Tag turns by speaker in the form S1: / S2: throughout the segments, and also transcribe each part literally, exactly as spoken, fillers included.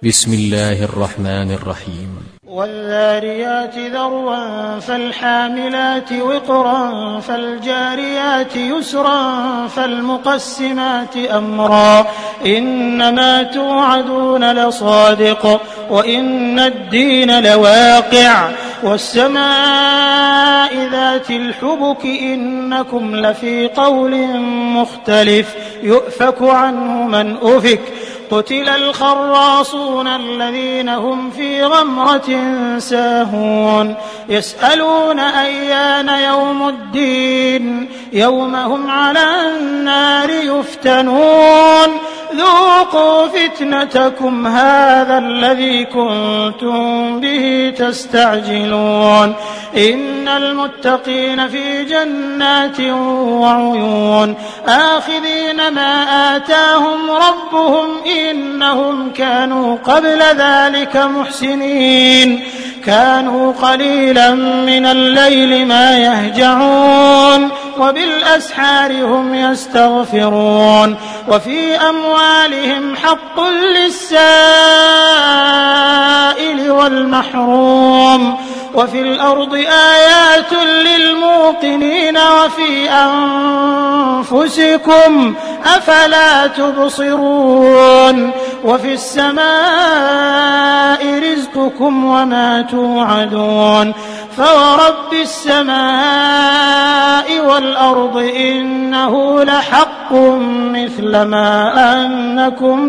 S1: بسم الله الرحمن الرحيم.
S2: والذاريات ذروا فالحاملات وقرا فالجاريات يسرا فالمقسمات أمرا إنما توعدون لصادق وإن الدين لواقع والسماء ذات الحبك إنكم لفي قول مختلف يؤفك عنه من أفك قتل الخراصون الذين هم في غمرة ساهون يسألون أيان يوم الدين يوم هم على النار يفتنون ذوقوا فتنتكم هذا الذي كنتم به تستعجلون إن المتقين في جنات وعيون آخذين ما آتاهم ربهم إنهم كانوا قبل ذلك محسنين كانوا قليلا من الليل ما يهجعون وبالأسحار هم يستغفرون وفي أموالهم حق للسائل والمحروم وفي الأرض آيات للموقنين وفي أنفسكم أفلا تبصرون وفي السماء رزقكم وما توعدون فورب السماء والأرض إنه لحق مثل ما أنكم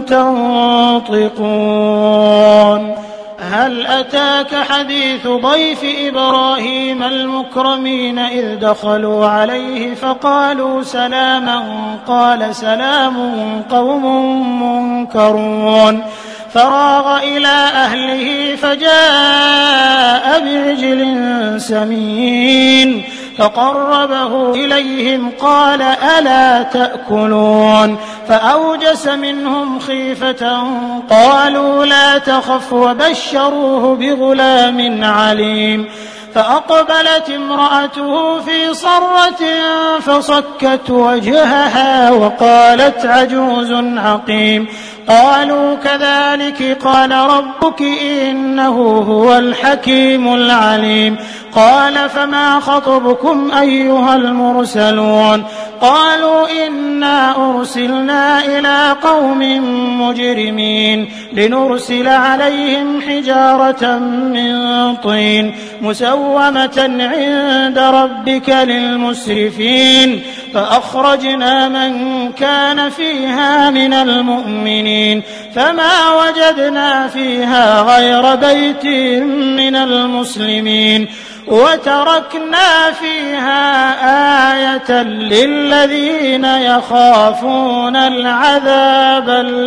S2: تنطقون هل أتاك حديث ضيف إبراهيم المكرمين إذ دخلوا عليه فقالوا سلاما قال سلام قوم منكرون فراغ إلى أهله فجاء بعجل سمين فقربه إليهم قال ألا تأكلون فأوجس منهم خيفة قالوا لا تخف وبشروه بغلام عليم فأقبلت امرأته في صرة فصكت وجهها وقالت عجوز عقيم قالوا كذلك قال ربك إنه هو الحكيم العليم قال فما خطبكم أيها المرسلون قالوا إنا أرسلنا إلى قوم مجرمين لنرسل عليهم حجارة من طين مسومة عند ربك للمسرفين فأخرجنا من كان فيها من المؤمنين فما وجدنا فيها غير بيت من المسلمين وتركنا فيها آية للذين يخافون العذاب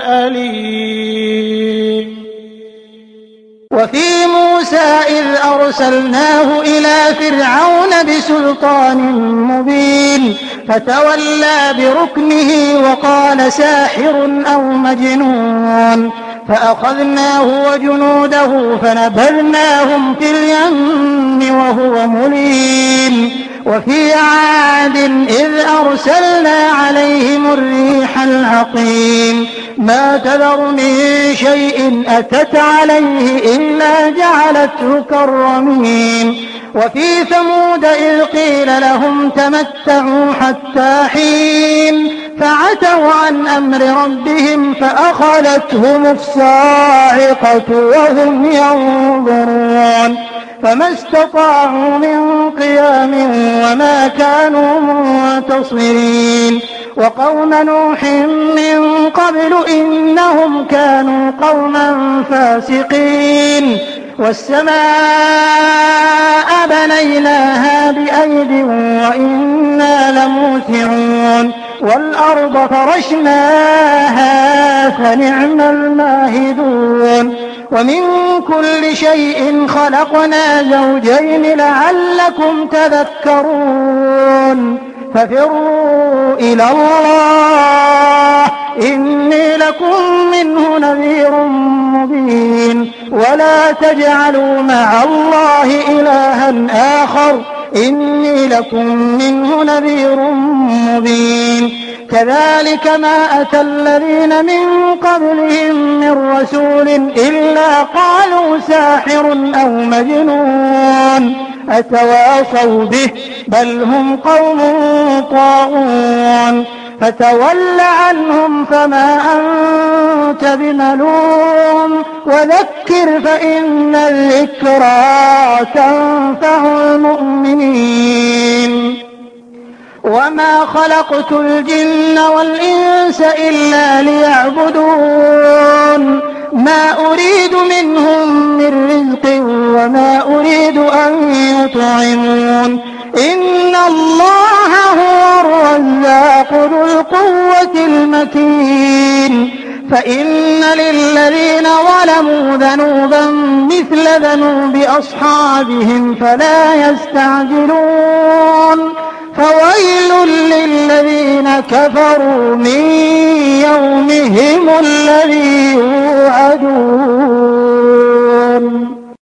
S2: الأليم وفي موسى إذ أرسلناه إلى فرعون بسلطان مبين فتولى بركنه وقال ساحر أو مجنون فأخذناه وجنوده فنبذناهم في اليم وهو مليم وفي عاد إذ أرسلنا عليهم الريح العقيم ما تذر من شيء أتت عليه إلا جعلته كالرميم وفي ثمود إذ قيل لهم تمتعوا حتى حين فعتوا عن أمر ربهم فأخذتهم الصاعقة وهم ينظرون فما استطاعوا من قيام وما كانوا منتصرين وقوم نوح من قبل إنهم كانوا قوما فاسقين والسماء بنيناها بأيد وإنا لموسعون والأرض فرشناها فنعم الماهدون ومن كل شيء خلقنا زوجين لعلكم تذكرون ففروا إلى الله إني لكم منه نذير مبين ولا تجعلوا مع الله إلها آخر إني لكم منه نذير مبين كذلك ما أتى الذين من قبلهم من رسول إلا قالوا ساحر أو مجنون أتواصوا به بل هم قوم طاغون فتول عنهم فما أنت بملوم وذكر فإن الذكرى تنفع المؤمنين وما خلقت الجن والإنس إلا ليعبدون ما أريد منهم من رزق وما أريد أن يطعمون إن الله هو الرزاق ذو القوة المتين فإن للذين ظلموا ذنوبا مثل ذنوب أصحابهم فلا يستعجلون فويل للذين كفروا من يومهم الذي يوعدون